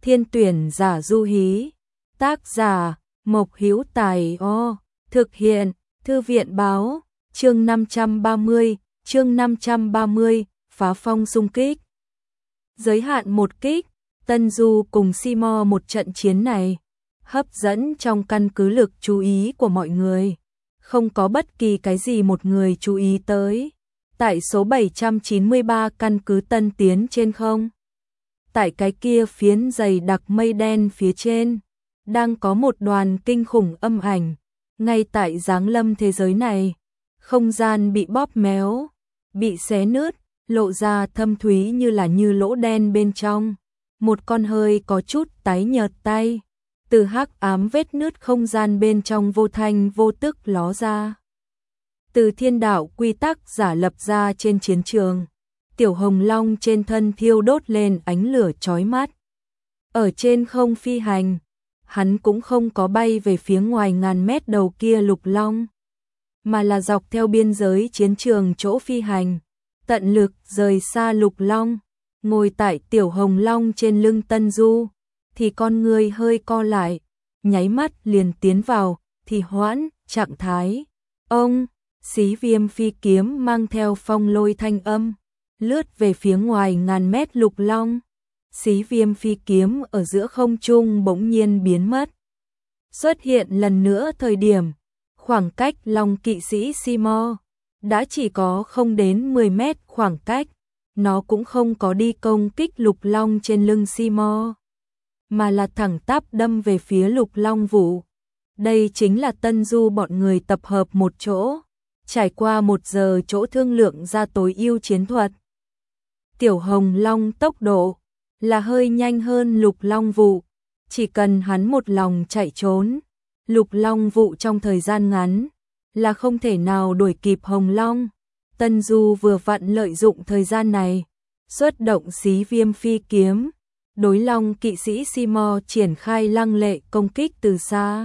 Thiên tuyển giả du hí. Tác giả Mộc Hữu Tài. Thực hiện Thư viện báo. Chương 530, phá phong xung kích. Giới hạn một kích, Tân Du cùng Simo một trận chiến này, hấp dẫn trong căn cứ lực chú ý của mọi người. Không có bất kỳ cái gì một người chú ý tới. Tại số 793 căn cứ Tân Tiến trên không. Tại cái kia phiến dày đặc mây đen phía trên, đang có một đoàn kinh khủng âm ảnh. Ngay tại giáng lâm thế giới này, không gian bị bóp méo, bị xé nứt, lộ ra thâm thúy như lỗ đen bên trong. Một con hơi có chút tái nhợt tay, từ hắc ám vết nứt không gian bên trong vô thanh vô tức ló ra. Từ thiên đạo quy tắc giả lập ra trên chiến trường, tiểu hồng long trên thân thiêu đốt lên ánh lửa chói mắt. Ở trên không phi hành, hắn cũng không có bay về phía ngoài ngàn mét đầu kia lục long, mà là dọc theo biên giới chiến trường chỗ phi hành, tận lực rời xa lục long. Ngồi tại tiểu hồng long trên lưng Tân Du, thì con người hơi co lại, nháy mắt liền tiến vào thì hoãn trạng thái. Ông xí viêm phi kiếm mang theo phong lôi thanh âm, lướt về phía ngoài ngàn mét lục long. Xí viêm phi kiếm ở giữa không trung bỗng nhiên biến mất. Xuất hiện lần nữa thời điểm, khoảng cách long kỵ sĩ Simo đã chỉ có không đến 10 mét khoảng cách. Nó cũng không có đi công kích lục long trên lưng Simo, mà là thẳng tắp đâm về phía lục long vụ. Đây chính là Tân Du bọn người tập hợp một chỗ, trải qua 1 giờ chỗ thương lượng ra tối ưu chiến thuật. Tiểu hồng long tốc độ là hơi nhanh hơn lục long vụ, chỉ cần hắn một lòng chạy trốn, lục long vụ trong thời gian ngắn là không thể nào đuổi kịp hồng long. Tân Du vừa vặn lợi dụng thời gian này, xuất động xí viêm phi kiếm, đối long kỵ sĩ Simo triển khai lăng lệ công kích từ xa.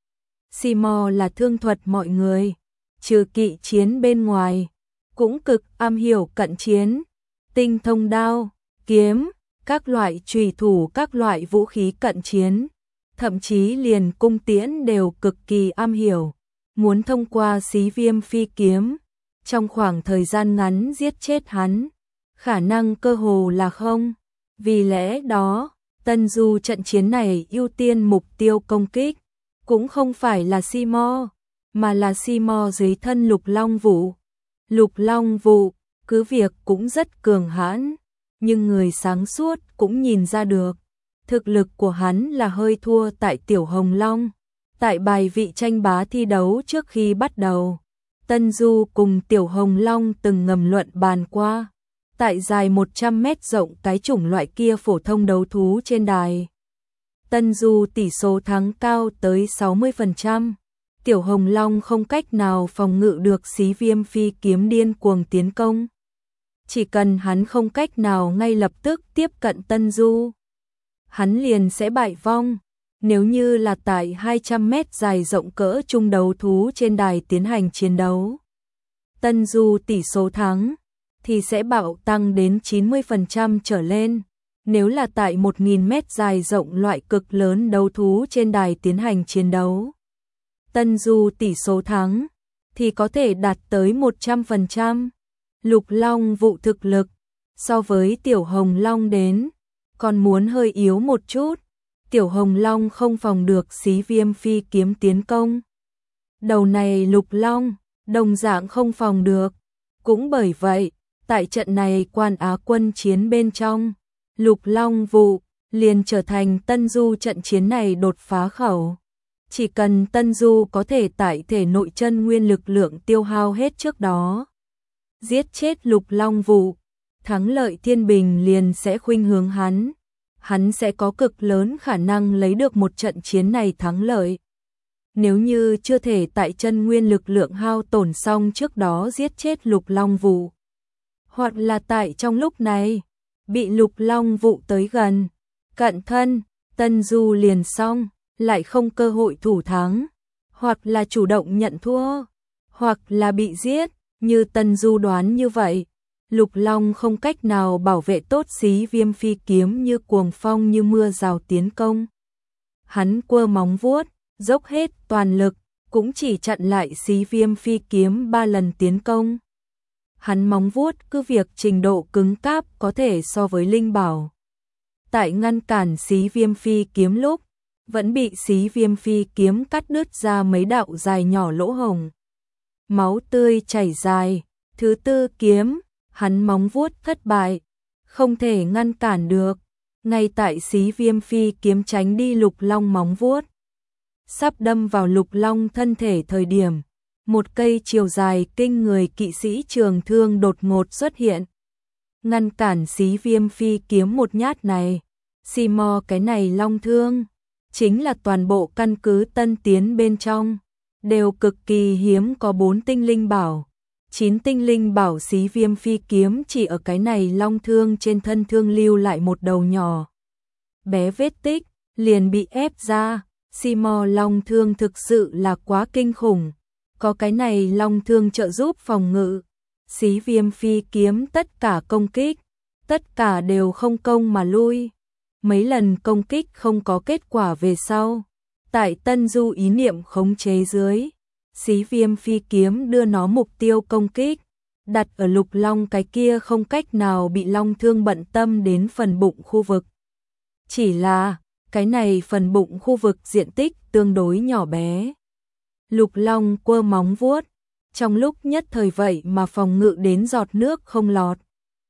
Simo là thương thuật mọi người, trừ kỵ chiến bên ngoài, cũng cực am hiểu cận chiến, tinh thông đao, kiếm, các loại chùy thủ, các loại vũ khí cận chiến, thậm chí liền cung tiễn đều cực kỳ am hiểu. Muốn thông qua xí viêm phi kiếm, trong khoảng thời gian ngắn giết chết hắn, khả năng cơ hồ là không. Vì lẽ đó, Tân Du trận chiến này ưu tiên mục tiêu công kích, cũng không phải là Simo, mà là Simo dưới thân lục long vụ. Lục long vụ, cứ việc cũng rất cường hãn, nhưng người sáng suốt cũng nhìn ra được, thực lực của hắn là hơi thua tại tiểu hồng long. Tại bài vị tranh bá thi đấu trước khi bắt đầu, Tân Du cùng tiểu hồng long từng ngầm luận bàn qua. Tại dài 100 mét rộng cái chủng loại kia phổ thông đấu thú trên đài, Tân Du tỷ số thắng cao tới 60%. Tiểu hồng long không cách nào phòng ngự được xí viêm phi kiếm điên cuồng tiến công. Chỉ cần hắn không cách nào ngay lập tức tiếp cận Tân Du, hắn liền sẽ bại vong. Nếu như là tại 200 mét dài rộng cỡ trung đấu thú trên đài tiến hành chiến đấu, Tân Du tỷ số thắng thì sẽ bạo tăng đến 90% trở lên. Nếu là tại 1000 mét dài rộng loại cực lớn đấu thú trên đài tiến hành chiến đấu, Tân Du tỷ số thắng thì có thể đạt tới 100%. Lục long vụ thực lực so với tiểu hồng long đến còn muốn hơi yếu một chút. Tiểu hồng long không phòng được xí viêm phi kiếm tiến công. Đầu này lục long đồng dạng không phòng được. Cũng bởi vậy, tại trận này quan Á quân chiến bên trong, lục long vụ liền trở thành Tân Du trận chiến này đột phá khẩu. Chỉ cần Tân Du có thể tại thể nội chân nguyên lực lượng tiêu hao hết trước đó, giết chết lục long vụ, thắng lợi thiên bình liền sẽ khuynh hướng hắn. Hắn sẽ có cực lớn khả năng lấy được một trận chiến này thắng lợi. Nếu như chưa thể tại chân nguyên lực lượng hao tổn xong trước đó giết chết lục long vụ, hoặc là tại trong lúc này bị lục long vụ tới gần, cận thân, Tân Du liền xong, lại không cơ hội thủ thắng, hoặc là chủ động nhận thua, hoặc là bị giết, như Tân Du đoán như vậy. Lục Long không cách nào bảo vệ tốt Xí Viêm Phi kiếm, như cuồng phong như mưa rào tiến công. Hắn quơ móng vuốt, dốc hết toàn lực, cũng chỉ chặn lại Xí Viêm Phi kiếm 3 lần tiến công. Hắn móng vuốt cứ việc trình độ cứng cáp có thể so với linh bảo. Tại ngăn cản Xí Viêm Phi kiếm lúc, vẫn bị Xí Viêm Phi kiếm cắt đứt ra mấy đạo dài nhỏ lỗ hổng. Máu tươi chảy dài, thứ 4 kiếm, hắn móng vuốt thất bại, không thể ngăn cản được. Ngay tại Xí Viêm Phi kiếm tránh đi Lục Long móng vuốt, sắp đâm vào Lục Long thân thể thời điểm, một cây chiều dài kinh người kỵ sĩ trường thương đột ngột xuất hiện. Ngăn cản Xí Viêm Phi kiếm một nhát này. Simo cái này long thương, chính là toàn bộ căn cứ Tân Tiến bên trong, đều cực kỳ hiếm có 4 tinh linh bảo. 9 tinh linh bảo Xí Viêm Phi kiếm chỉ ở cái này long thương trên thân thương lưu lại một đầu nhỏ bé vết tích, liền bị ép ra. Simo long thương thực sự là quá kinh khủng, có cái này long thương trợ giúp phòng ngự. Xí Viêm Phi kiếm tất cả công kích, tất cả đều không công mà lui. Mấy lần công kích không có kết quả về sau, tại Tân Du ý niệm khống chế dưới, Xí Viêm Phi kiếm đưa nó mục tiêu công kích, đặt ở Lục Long cái kia không cách nào bị long thương bận tâm đến phần bụng khu vực. Chỉ là, cái này phần bụng khu vực diện tích tương đối nhỏ bé. Lục Long quơ móng vuốt, trong lúc nhất thời vậy mà phòng ngự đến giọt nước không lọt,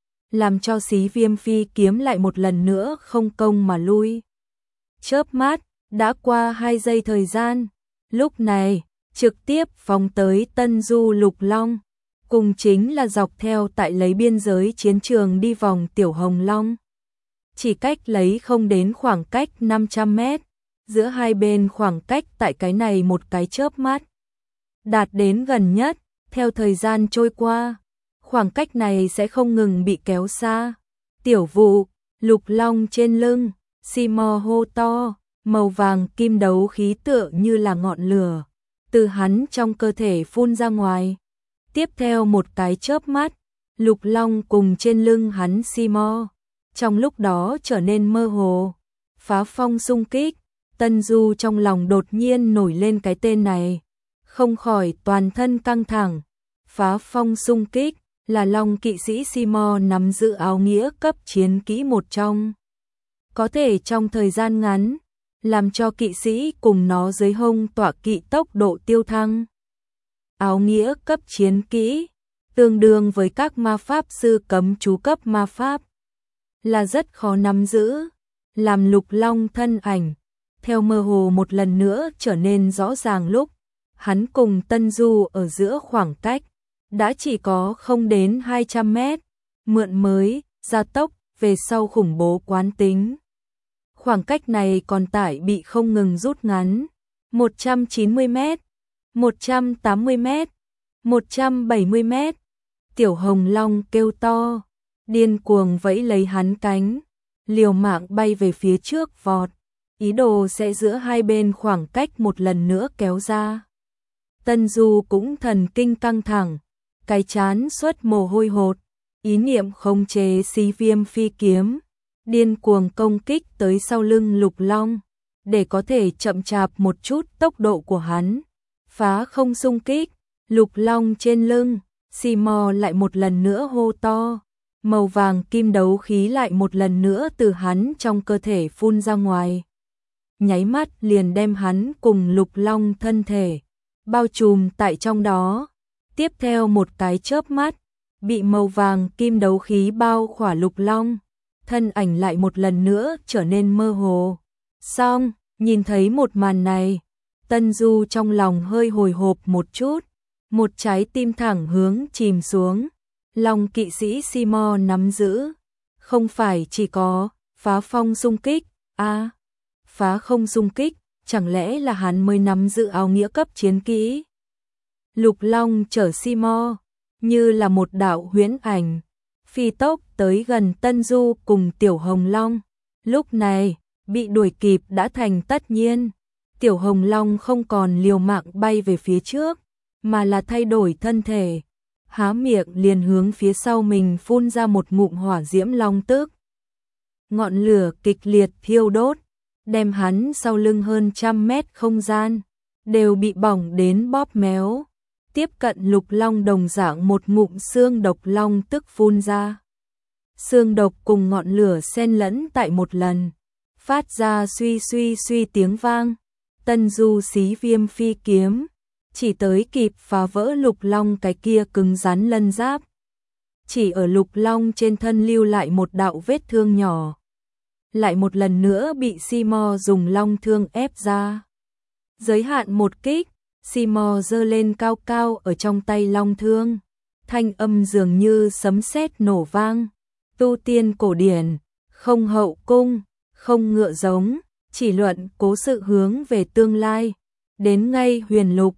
làm cho Xí Viêm Phi kiếm lại một lần nữa không công mà lui. Chớp mắt, đã qua 2 giây thời gian, lúc này, trực tiếp phóng tới Tân Du Lục Long, cùng chính là dọc theo tại lấy biên giới chiến trường đi vòng Tiểu Hồng Long. Chỉ cách lấy không đến khoảng cách 500 mét, giữa hai bên khoảng cách tại cái này một cái chớp mắt đạt đến gần nhất. Theo thời gian trôi qua, khoảng cách này sẽ không ngừng bị kéo xa. Tiểu Vụ, Lục Long trên lưng, Simo hô to, màu vàng kim đấu khí tựa như là ngọn lửa từ hắn trong cơ thể phun ra ngoài. Tiếp theo một cái chớp mắt, Lục Long cùng trên lưng hắn Simo trong lúc đó trở nên mơ hồ. Phá phong xung kích, Tân Du trong lòng đột nhiên nổi lên cái tên này, không khỏi toàn thân căng thẳng. Phá phong xung kích là Long kỵ sĩ Simo nắm giữ áo nghĩa cấp chiến kỹ một trong, có thể trong thời gian ngắn làm cho kỵ sĩ cùng nó dưới hông tọa kỵ tốc độ tiêu thăng. Áo nghĩa cấp chiến kỹ tương đương với các ma pháp sư cấm chú cấp ma pháp, là rất khó nắm giữ. Làm Lục Long thân ảnh theo mơ hồ một lần nữa trở nên rõ ràng lúc hắn cùng Tân Du ở giữa khoảng cách đã chỉ có không đến 200 mét, mượn mới gia tốc về sau khủng bố quán tính. Khoảng cách này còn tại bị không ngừng rút ngắn. 190 mét, 180 mét, 170 mét. Tiểu Hồng Long kêu to, điên cuồng vẫy lấy hắn cánh, liều mạng bay về phía trước vọt, ý đồ sẽ giữa hai bên khoảng cách một lần nữa kéo ra. Tân Du cũng thần kinh căng thẳng, cái chán xuất mồ hôi hột, ý niệm khống chế Xí Viêm Phi kiếm, điên cuồng công kích tới sau lưng Lục Long, để có thể chậm chạp một chút tốc độ của hắn. Phá không xung kích, Lục Long trên lưng, Simo lại một lần nữa hô to, màu vàng kim đấu khí lại một lần nữa từ hắn trong cơ thể phun ra ngoài. Nháy mắt liền đem hắn cùng Lục Long thân thể bao trùm tại trong đó. Tiếp theo một cái chớp mắt, bị màu vàng kim đấu khí bao khỏa Lục Long, thân ảnh lại một lần nữa trở nên mơ hồ. Xong, nhìn thấy một màn này, Tân Du trong lòng hơi hồi hộp một chút, một trái tim thẳng hướng chìm xuống. Long kỵ sĩ Simo nắm giữ, không phải chỉ có phá phong xung kích, phá không xung kích, chẳng lẽ là hắn mới nắm giữ áo nghĩa cấp chiến kỹ. Lục Long chở Simo như là một đạo huyễn ảnh, phi tốc tới gần Tân Du cùng Tiểu Hồng Long. Lúc này, bị đuổi kịp đã thành tất nhiên. Tiểu Hồng Long không còn liều mạng bay về phía trước, mà là thay đổi thân thể, há miệng liền hướng phía sau mình phun ra một ngụm hỏa diễm long tức. Ngọn lửa kịch liệt thiêu đốt, đem hắn sau lưng hơn 100 mét không gian, đều bị bỏng đến bóp méo. Tiếp cận Lục Long đồng dạng một ngụm xương độc long tức phun ra. Xương độc cùng ngọn lửa xen lẫn tại một lần, phát ra suy suy suy tiếng vang. Tân Du xí Viêm phi kiếm, chỉ tới kịp phá vỡ Lục Long cái kia cứng rắn lân giáp. Chỉ ở Lục Long trên thân lưu lại một đạo vết thương nhỏ. Lại một lần nữa bị Simo dùng long thương ép ra. Giới hạn một kích, Simo giơ lên cao cao ở trong tay long thương. Thanh âm dường như sấm sét nổ vang. Tu tiên cổ điển, không hậu cung, không ngựa giống, chỉ luận cố sự hướng về tương lai. Đến ngay huyền lục,